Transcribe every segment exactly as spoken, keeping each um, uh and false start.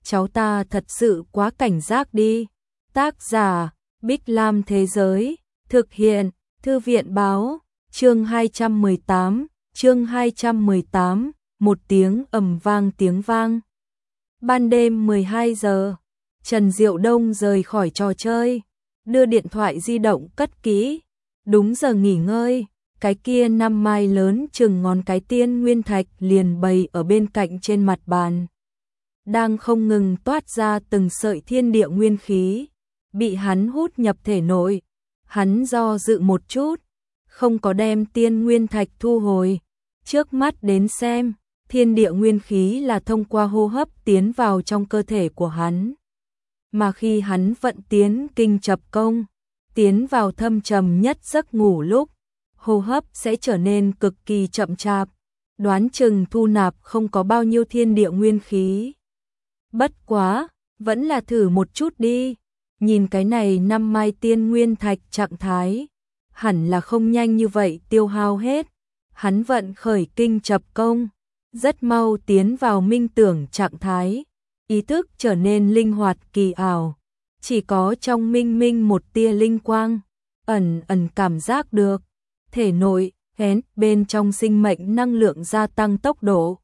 cháu ta thật sự quá cảnh giác đi. Tác giả, Bích Lam Thế Giới, thực hiện, Thư viện Báo, chương hai trăm mười tám, chương hai trăm mười tám, một tiếng ầm vang tiếng vang. Ban đêm mười hai giờ, Trần Diệu Đông rời khỏi trò chơi, đưa điện thoại di động cất kỹ. Đúng giờ nghỉ ngơi, cái kia năm mai lớn chừng ngón cái tiên nguyên thạch liền bày ở bên cạnh trên mặt bàn. Đang không ngừng toát ra từng sợi thiên địa nguyên khí, bị hắn hút nhập thể nội. Hắn do dự một chút, không có đem tiên nguyên thạch thu hồi. Trước mắt đến xem, thiên địa nguyên khí là thông qua hô hấp tiến vào trong cơ thể của hắn. Mà khi hắn vận tiến kinh chập công, tiến vào thâm trầm nhất giấc ngủ lúc, hô hấp sẽ trở nên cực kỳ chậm chạp, đoán chừng thu nạp không có bao nhiêu thiên địa nguyên khí. Bất quá, vẫn là thử một chút đi, nhìn cái này năm mai tiên nguyên thạch trạng thái, hẳn là không nhanh như vậy tiêu hao hết. Hắn vận khởi kinh chập công, rất mau tiến vào minh tưởng trạng thái, ý thức trở nên linh hoạt kỳ ảo, chỉ có trong minh minh một tia linh quang, ẩn ẩn cảm giác được, thể nội, hén, bên trong sinh mệnh năng lượng gia tăng tốc độ.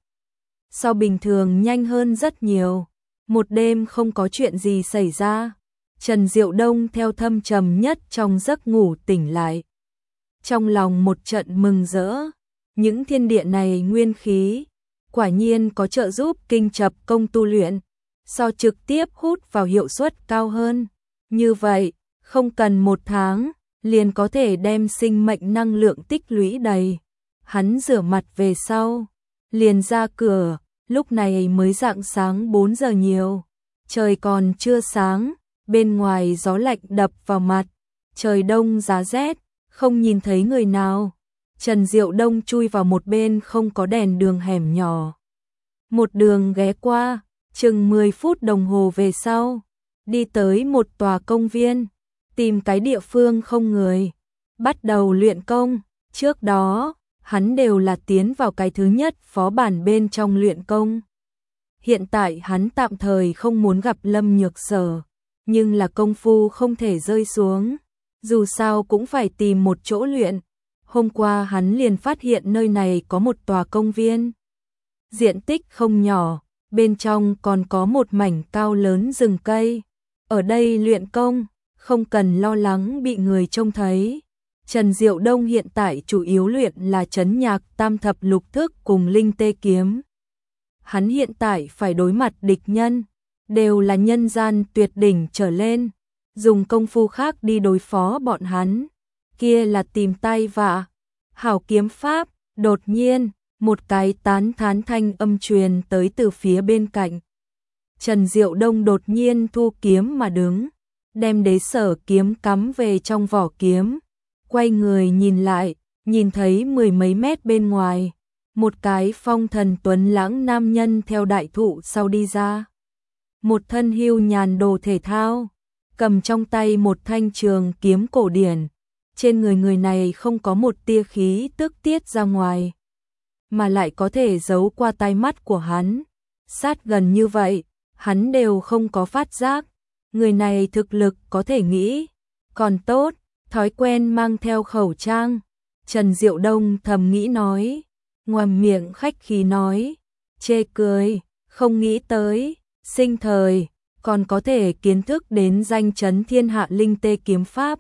So bình thường nhanh hơn rất nhiều, một đêm không có chuyện gì xảy ra, Trần Diệu Đông theo thâm trầm nhất trong giấc ngủ tỉnh lại. Trong lòng một trận mừng rỡ, những thiên địa này nguyên khí, quả nhiên có trợ giúp kinh chập công tu luyện, so trực tiếp hút vào hiệu suất cao hơn. Như vậy, không cần một tháng, liền có thể đem sinh mệnh năng lượng tích lũy đầy. Hắn rửa mặt về sau, liền ra cửa, lúc này mới rạng sáng bốn giờ nhiều. Trời còn chưa sáng, bên ngoài gió lạnh đập vào mặt, trời đông giá rét, không nhìn thấy người nào. Trần Diệu Đông chui vào một bên không có đèn đường hẻm nhỏ. Một đường ghé qua, chừng mười phút đồng hồ về sau, đi tới một tòa công viên, tìm cái địa phương không người, bắt đầu luyện công. Trước đó, hắn đều là tiến vào cái thứ nhất phó bản bên trong luyện công. Hiện tại hắn tạm thời không muốn gặp Lâm Nhược Sở, nhưng là công phu không thể rơi xuống, dù sao cũng phải tìm một chỗ luyện. Hôm qua hắn liền phát hiện nơi này có một tòa công viên, diện tích không nhỏ, bên trong còn có một mảnh cao lớn rừng cây. Ở đây luyện công, không cần lo lắng bị người trông thấy. Trần Diệu Đông hiện tại chủ yếu luyện là trấn nhạc tam thập lục thức cùng linh tê kiếm. Hắn hiện tại phải đối mặt địch nhân, đều là nhân gian tuyệt đỉnh trở lên, dùng công phu khác đi đối phó bọn hắn, kia là tìm tay vạ. Hảo kiếm pháp. Đột nhiên, một cái tán thán thanh âm truyền tới từ phía bên cạnh. Trần Diệu Đông đột nhiên thu kiếm mà đứng, đem đế sở kiếm cắm về trong vỏ kiếm, quay người nhìn lại, nhìn thấy mười mấy mét bên ngoài, một cái phong thần tuấn lãng nam nhân theo đại thụ sau đi ra. Một thân hưu nhàn đồ thể thao, cầm trong tay một thanh trường kiếm cổ điển. Trên người người này không có một tia khí tức tiết ra ngoài, mà lại có thể giấu qua tai mắt của hắn. Sát gần như vậy, hắn đều không có phát giác. Người này thực lực có thể nghĩ, còn tốt, thói quen mang theo khẩu trang. Trần Diệu Đông thầm nghĩ nói, ngoàm miệng khách khí nói, chê cười, không nghĩ tới, sinh thời, còn có thể kiến thức đến danh chấn thiên hạ linh tê kiếm pháp.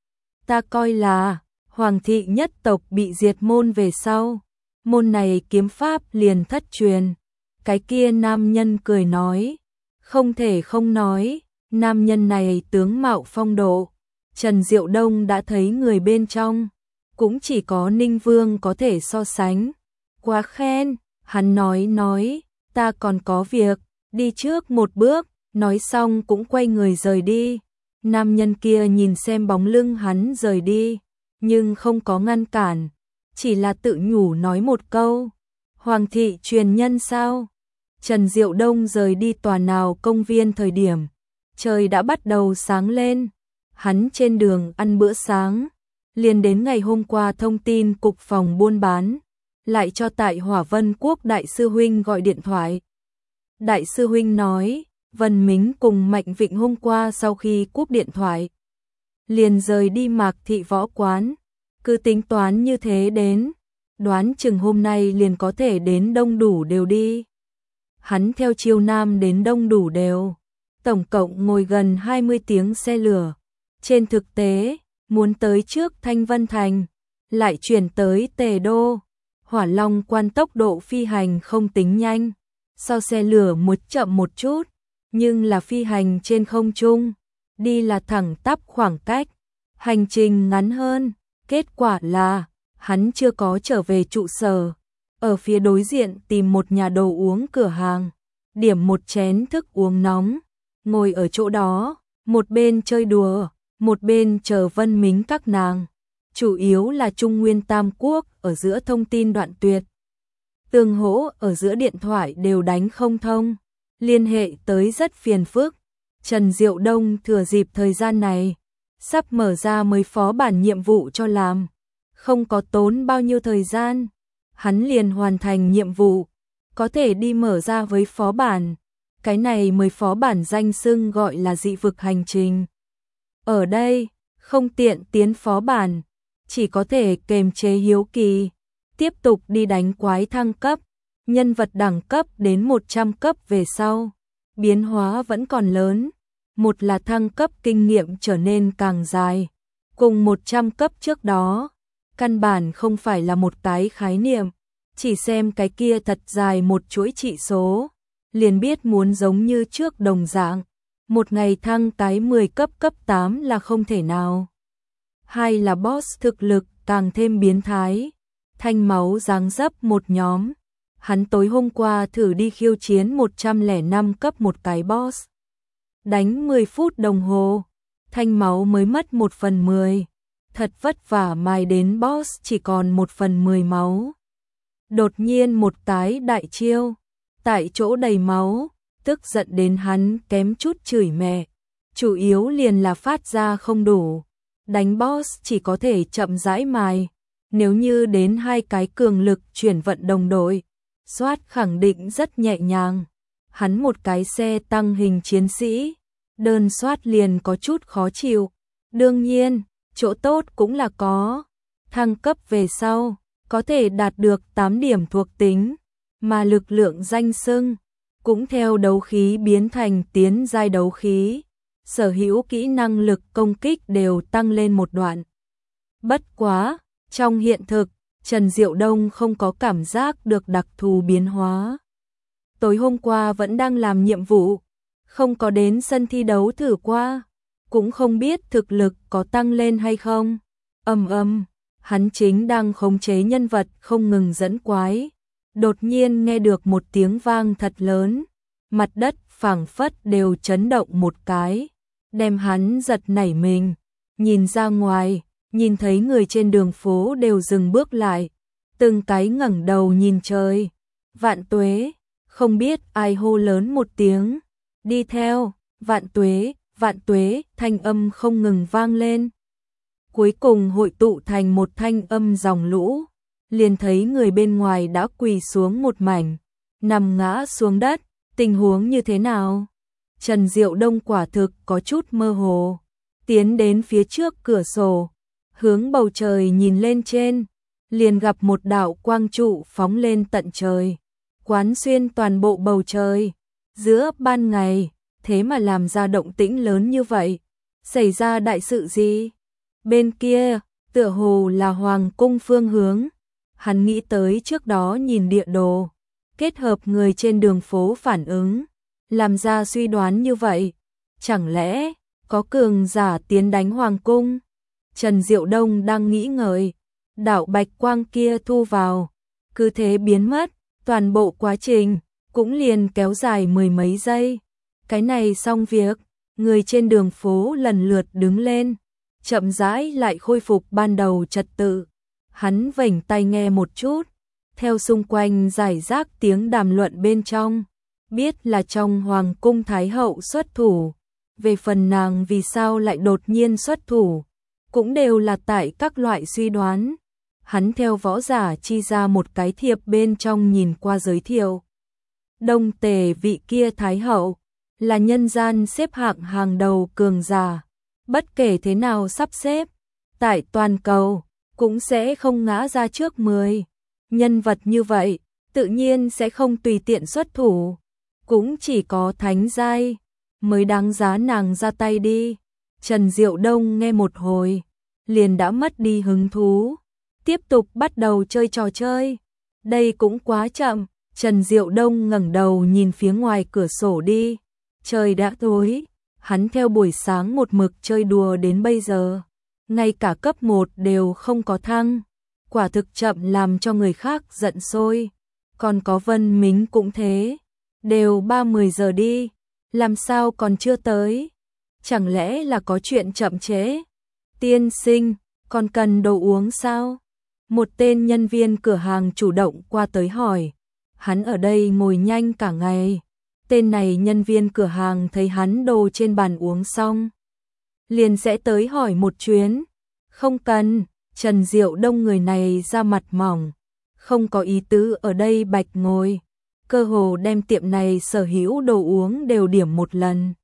Ta coi là, Hoàng thị nhất tộc bị diệt môn về sau, môn này kiếm pháp liền thất truyền. Cái kia nam nhân cười nói, không thể không nói, nam nhân này tướng mạo phong độ. Trần Diệu Đông đã thấy người bên trong, cũng chỉ có Ninh Vương có thể so sánh. Quá khen, hắn nói nói, ta còn có việc, đi trước một bước, nói xong cũng quay người rời đi. Nam nhân kia nhìn xem bóng lưng hắn rời đi, nhưng không có ngăn cản, chỉ là tự nhủ nói một câu, Hoàng thị truyền nhân sao? Trần Diệu Đông rời đi tòa nào công viên thời điểm, trời đã bắt đầu sáng lên, hắn trên đường ăn bữa sáng, liền đến ngày hôm qua thông tin cục phòng buôn bán, lại cho tại Hỏa Vân Quốc đại sư huynh gọi điện thoại. Đại sư huynh nói, Vân Mính cùng Mạnh Vịnh hôm qua sau khi cúp điện thoại, liền rời đi Mạc Thị Võ Quán. Cứ tính toán như thế đến, đoán chừng hôm nay liền có thể đến Đông Đủ Đều đi. Hắn theo Chiêu Nam đến Đông Đủ Đều, tổng cộng ngồi gần hai mươi tiếng xe lửa. Trên thực tế, muốn tới trước Thanh Vân Thành, lại chuyển tới Tề Đô. Hỏa Long Quan tốc độ phi hành không tính nhanh, so xe lửa một chậm một chút, nhưng là phi hành trên không trung, đi là thẳng tắp khoảng cách, hành trình ngắn hơn. Kết quả là, hắn chưa có trở về trụ sở, ở phía đối diện tìm một nhà đồ uống cửa hàng, điểm một chén thức uống nóng, ngồi ở chỗ đó, một bên chơi đùa, một bên chờ Vân Mính các nàng. Chủ yếu là Trung Nguyên Tam Quốc ở giữa thông tin đoạn tuyệt. Tương hỗ ở giữa điện thoại đều đánh không thông, liên hệ tới rất phiền phức. Trần Diệu Đông thừa dịp thời gian này, sắp mở ra mấy phó bản nhiệm vụ cho làm. Không có tốn bao nhiêu thời gian, hắn liền hoàn thành nhiệm vụ, có thể đi mở ra với phó bản. Cái này mới phó bản danh xưng gọi là dị vực hành trình. Ở đây, không tiện tiến phó bản, chỉ có thể kềm chế hiếu kỳ, tiếp tục đi đánh quái thăng cấp, nhân vật đẳng cấp đến một trăm cấp về sau. Biến hóa vẫn còn lớn, một là thăng cấp kinh nghiệm trở nên càng dài, cùng một trăm cấp trước đó, căn bản không phải là một cái khái niệm, chỉ xem cái kia thật dài một chuỗi trị số, liền biết muốn giống như trước đồng dạng, một ngày thăng cái mười cấp cấp tám là không thể nào. Hai là boss thực lực càng thêm biến thái, thanh máu giáng dấp một nhóm. Hắn tối hôm qua thử đi khiêu chiến một trăm lẻ năm cấp một cái boss. Đánh mười phút đồng hồ, thanh máu mới mất một phần mười. Thật vất vả mài đến boss chỉ còn một phần mười máu. Đột nhiên một cái đại chiêu, tại chỗ đầy máu, tức giận đến hắn kém chút chửi mẹ. Chủ yếu liền là phát ra không đủ. Đánh boss chỉ có thể chậm rãi mài. Nếu như đến hai cái cường lực chuyển vận đồng đội, soát khẳng định rất nhẹ nhàng. Hắn một cái xe tăng hình chiến sĩ, đơn soát liền có chút khó chịu. Đương nhiên, chỗ tốt cũng là có. Thăng cấp về sau, có thể đạt được tám điểm thuộc tính, mà lực lượng danh xưng cũng theo đấu khí biến thành tiến giai đấu khí. Sở hữu kỹ năng lực công kích đều tăng lên một đoạn. Bất quá, trong hiện thực, Trần Diệu Đông không có cảm giác được đặc thù biến hóa. Tối hôm qua vẫn đang làm nhiệm vụ, không có đến sân thi đấu thử qua, cũng không biết thực lực có tăng lên hay không. Ầm ầm, hắn chính đang khống chế nhân vật không ngừng dẫn quái, đột nhiên nghe được một tiếng vang thật lớn, mặt đất phảng phất đều chấn động một cái, đem hắn giật nảy mình. Nhìn ra ngoài, nhìn thấy người trên đường phố đều dừng bước lại, từng cái ngẩng đầu nhìn trời. Vạn tuế, không biết ai hô lớn một tiếng, đi theo, vạn tuế, vạn tuế, thanh âm không ngừng vang lên. Cuối cùng hội tụ thành một thanh âm dòng lũ, liền thấy người bên ngoài đã quỳ xuống một mảnh, nằm ngã xuống đất. Tình huống như thế nào? Trần Diệu Đông quả thực có chút mơ hồ, tiến đến phía trước cửa sổ, hướng bầu trời nhìn lên trên, liền gặp một đạo quang trụ phóng lên tận trời, quán xuyên toàn bộ bầu trời. Giữa ban ngày, thế mà làm ra động tĩnh lớn như vậy, xảy ra đại sự gì? Bên kia, tựa hồ là hoàng cung phương hướng. Hắn nghĩ tới trước đó nhìn địa đồ, kết hợp người trên đường phố phản ứng, làm ra suy đoán như vậy. Chẳng lẽ có cường giả tiến đánh hoàng cung? Trần Diệu Đông đang nghĩ ngợi, đạo bạch quang kia thu vào, cứ thế biến mất, toàn bộ quá trình cũng liền kéo dài mười mấy giây. Cái này xong việc, người trên đường phố lần lượt đứng lên, chậm rãi lại khôi phục ban đầu trật tự. Hắn vểnh tai nghe một chút, theo xung quanh giải rác tiếng đàm luận bên trong, biết là trong hoàng cung thái hậu xuất thủ. Về phần nàng vì sao lại đột nhiên xuất thủ, cũng đều là tại các loại suy đoán. Hắn theo võ giả chi ra một cái thiệp bên trong nhìn qua giới thiệu. Đông Tề vị kia thái hậu, là nhân gian xếp hạng hàng đầu cường giả, bất kể thế nào sắp xếp, tại toàn cầu, cũng sẽ không ngã ra trước mười. Nhân vật như vậy, tự nhiên sẽ không tùy tiện xuất thủ, cũng chỉ có thánh giai mới đáng giá nàng ra tay đi. Trần Diệu Đông nghe một hồi, liền đã mất đi hứng thú, tiếp tục bắt đầu chơi trò chơi. Đây cũng quá chậm, Trần Diệu Đông ngẩng đầu nhìn phía ngoài cửa sổ đi. Trời đã tối, hắn theo buổi sáng một mực chơi đùa đến bây giờ, ngay cả cấp một đều không có thăng, quả thực chậm làm cho người khác giận sôi. Còn có Vân Mính cũng thế, đều ba mươi giờ đi, làm sao còn chưa tới? Chẳng lẽ là có chuyện chậm trễ? Tiên sinh, còn cần đồ uống sao? Một tên nhân viên cửa hàng chủ động qua tới hỏi. Hắn ở đây ngồi nhanh cả ngày. Tên này nhân viên cửa hàng thấy hắn đồ trên bàn uống xong, liền sẽ tới hỏi một chuyến. Không cần, Trần Diệu Đông người này ra mặt mỏng, không có ý tứ ở đây bạch ngồi, cơ hồ đem tiệm này sở hữu đồ uống đều điểm một lần.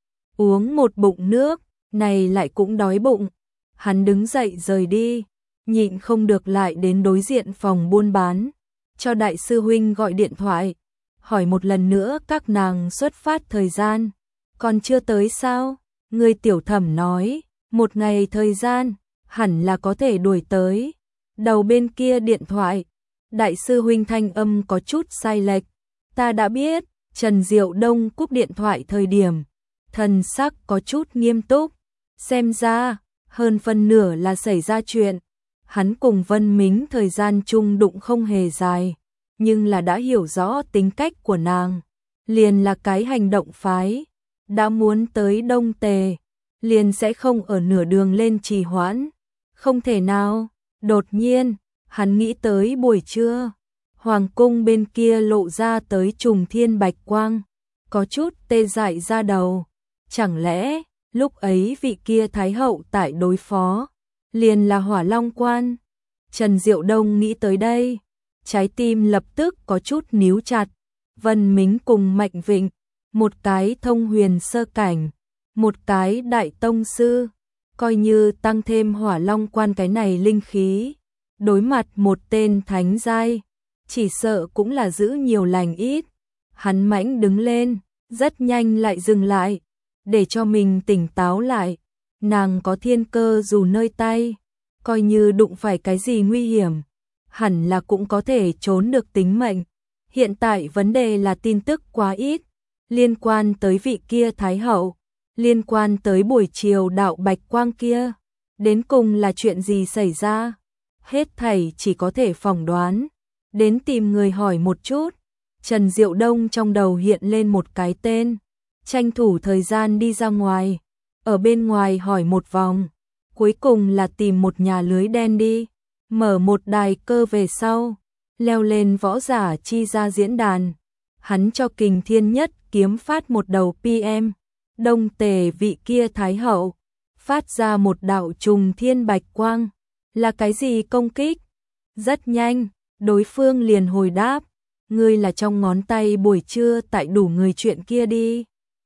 Uống một bụng nước, này lại cũng đói bụng. Hắn đứng dậy rời đi, nhịn không được lại đến đối diện phòng buôn bán, cho đại sư huynh gọi điện thoại, hỏi một lần nữa các nàng xuất phát thời gian. Còn chưa tới sao? Người tiểu thẩm nói, một ngày thời gian, hẳn là có thể đuổi tới. Đầu bên kia điện thoại, đại sư huynh thanh âm có chút sai lệch. Ta đã biết. Trần Diệu Đông cúp điện thoại thời điểm, thần sắc có chút nghiêm túc. Xem ra, hơn phân nửa là xảy ra chuyện. Hắn cùng Vân Mính thời gian chung đụng không hề dài, nhưng là đã hiểu rõ tính cách của nàng, liền là cái hành động phái, đã muốn tới Đông Tề, liền sẽ không ở nửa đường lên trì hoãn. Không thể nào. Đột nhiên, hắn nghĩ tới buổi trưa, hoàng cung bên kia lộ ra tới trùng thiên bạch quang, có chút tê dại ra đầu. Chẳng lẽ, lúc ấy vị kia thái hậu tại đối phó, liền là Hỏa Long Quan? Trần Diệu Đông nghĩ tới đây, trái tim lập tức có chút níu chặt. Vân Mính cùng Mạnh Vịnh, một cái thông huyền sơ cảnh, một cái đại tông sư, coi như tăng thêm Hỏa Long Quan cái này linh khí, đối mặt một tên thánh giai, chỉ sợ cũng là giữ nhiều lành ít. Hắn mãnh đứng lên, rất nhanh lại dừng lại, để cho mình tỉnh táo lại. Nàng có thiên cơ dù nơi tay, coi như đụng phải cái gì nguy hiểm, hẳn là cũng có thể trốn được tính mệnh. Hiện tại vấn đề là tin tức quá ít, liên quan tới vị kia thái hậu, liên quan tới buổi chiều đạo bạch quang kia, đến cùng là chuyện gì xảy ra? Hết thảy chỉ có thể phỏng đoán, đến tìm người hỏi một chút. Trần Diệu Đông trong đầu hiện lên một cái tên, tranh thủ thời gian đi ra ngoài, ở bên ngoài hỏi một vòng, cuối cùng là tìm một nhà lưới đen đi, mở một đài cơ về sau, leo lên võ giả chi ra diễn đàn. Hắn cho Kình Thiên Nhất kiếm phát một đầu pê em, Đông Tề vị kia thái hậu, phát ra một đạo trùng thiên bạch quang, là cái gì công kích? Rất nhanh, đối phương liền hồi đáp, ngươi là trong ngón tay buổi trưa tại đủ người chuyện kia đi.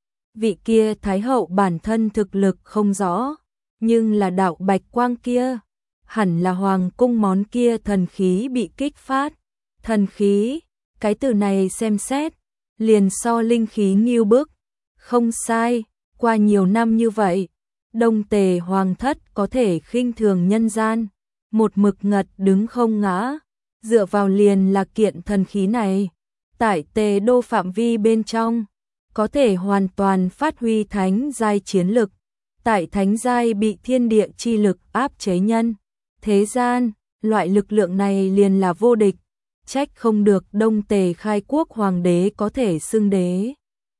Vị kia thái hậu bản thân thực lực không rõ, nhưng là đạo bạch quang kia, hẳn là hoàng cung món kia thần khí bị kích phát. Thần khí, cái từ này xem xét, liền so linh khí nghiêu bức. Không sai, qua nhiều năm như vậy, Đông Tề hoàng thất có thể khinh thường nhân gian, một mực ngật đứng không ngã, dựa vào liền là kiện thần khí này. Tại Tề đô phạm vi bên trong, có thể hoàn toàn phát huy thánh giai chiến lực. Tại thánh giai bị thiên địa chi lực áp chế nhân thế gian, loại lực lượng này liền là vô địch, trách không được Đông Tề khai quốc hoàng đế có thể xưng đế.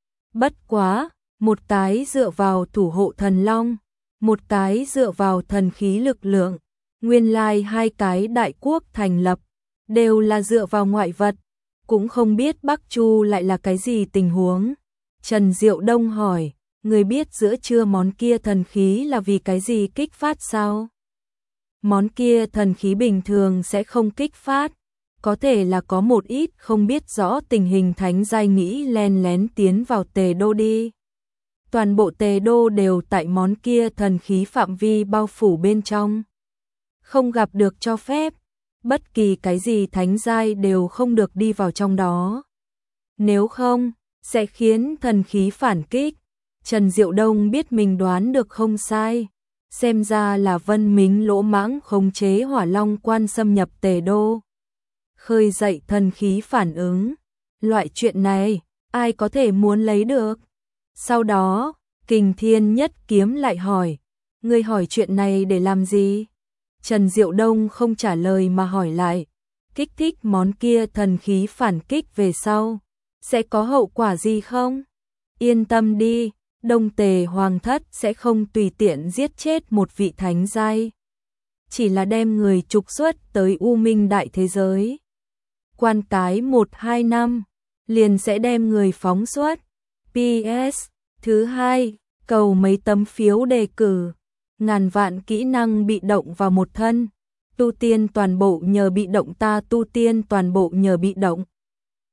Bất quá, một cái dựa vào thủ hộ thần long, một cái dựa vào thần khí lực lượng, nguyên lai hai cái đại quốc thành lập, đều là dựa vào ngoại vật, cũng không biết Bắc Chu lại là cái gì tình huống. Trần Diệu Đông hỏi, người biết giữa trưa món kia thần khí là vì cái gì kích phát sao? Món kia thần khí bình thường sẽ không kích phát, có thể là có một ít không biết rõ tình hình thánh giai nghĩ len lén tiến vào Tề đô đi. toàn bộ Tề Đô đều tại món kia thần khí phạm vi bao phủ bên trong. Không gặp được cho phép, bất kỳ cái gì thánh giai đều không được đi vào trong đó. Nếu không, sẽ khiến thần khí phản kích. Trần Diệu Đông biết mình đoán được không sai, xem ra là Vân Mính lỗ mãng khống chế Hỏa Long Quan xâm nhập Tề Đô, khơi dậy thần khí phản ứng. Loại chuyện này, ai có thể muốn lấy được? Sau đó, Kình Thiên Nhất Kiếm lại hỏi, ngươi hỏi chuyện này để làm gì? Trần Diệu Đông không trả lời mà hỏi lại, kích thích món kia thần khí phản kích về sau, sẽ có hậu quả gì không? Yên tâm đi, Đông Tề Hoàng thất sẽ không tùy tiện giết chết một vị thánh giai, chỉ là đem người trục xuất tới U Minh đại thế giới. Quan cái một hai năm, liền sẽ đem người phóng xuất. pê ét. Thứ hai, cầu mấy tấm phiếu đề cử. Ngàn vạn kỹ năng bị động vào một thân. Tu tiên toàn bộ nhờ bị động, ta tu tiên toàn bộ nhờ bị động.